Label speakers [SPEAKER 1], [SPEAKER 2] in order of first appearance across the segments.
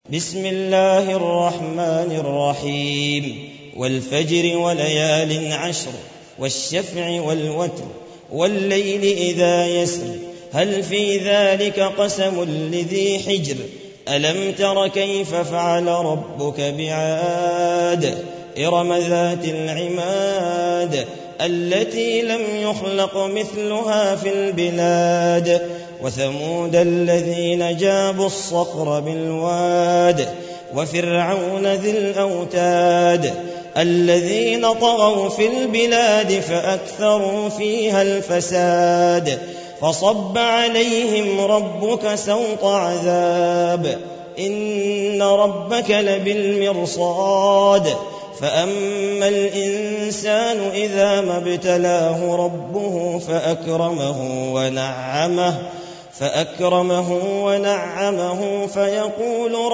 [SPEAKER 1] بسم الله الرحمن الرحيم والفجر وليال عشر والشفع والوتر والليل إذا يسر هل في ذلك قسم لذي حجر ألم تر كيف فعل ربك بعاد إرم ذات العماد التي لم يخلق مثلها في البلاد وثمود الذين جابوا الصخر بالواد وفرعون ذي الأوتاد الذين طغوا في البلاد فأكثروا فيها الفساد فصب عليهم ربك سوط عذاب إن ربك لبالمرصاد فأما الإنسان إذا ما ابتلاه ربه فأكرمه ونعمه فيقول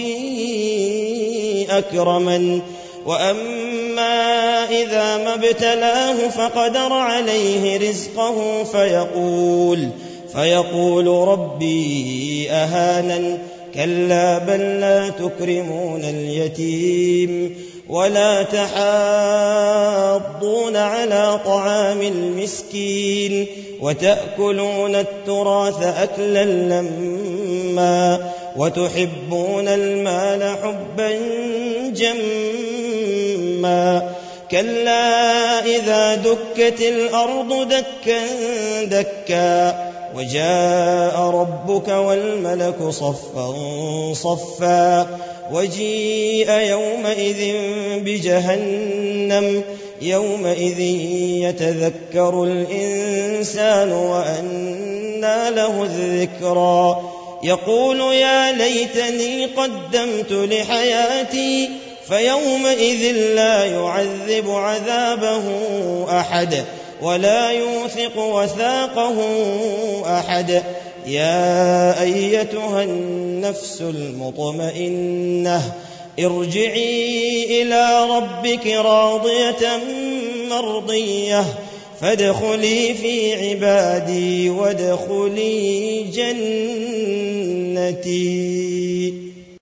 [SPEAKER 1] ربي أكرمن وأما إذا ما ابتلاه فقدر عليه رزقه فيقول ربي أهانن كلا بل لا تكرمون اليتيم ولا تحاضون على طعام المسكين وتأكلون التراث أكلا لما وتحبون المال حبا جما كلا إذا دكت الأرض دكا دكا وجاء ربك والملك صفا صفا وجيء يومئذ بجهنم يومئذ يتذكر الإنسان وأنى له الذكرى يقول يا ليتني قدمت لحياتي فيومئذ لا يعذب عذابه أحد ولا يوثق وثاقه أحد يا أيتها النفس المطمئنة ارجعي إلى ربك راضية مرضية فادخلي في عبادي وادخلي جنتي.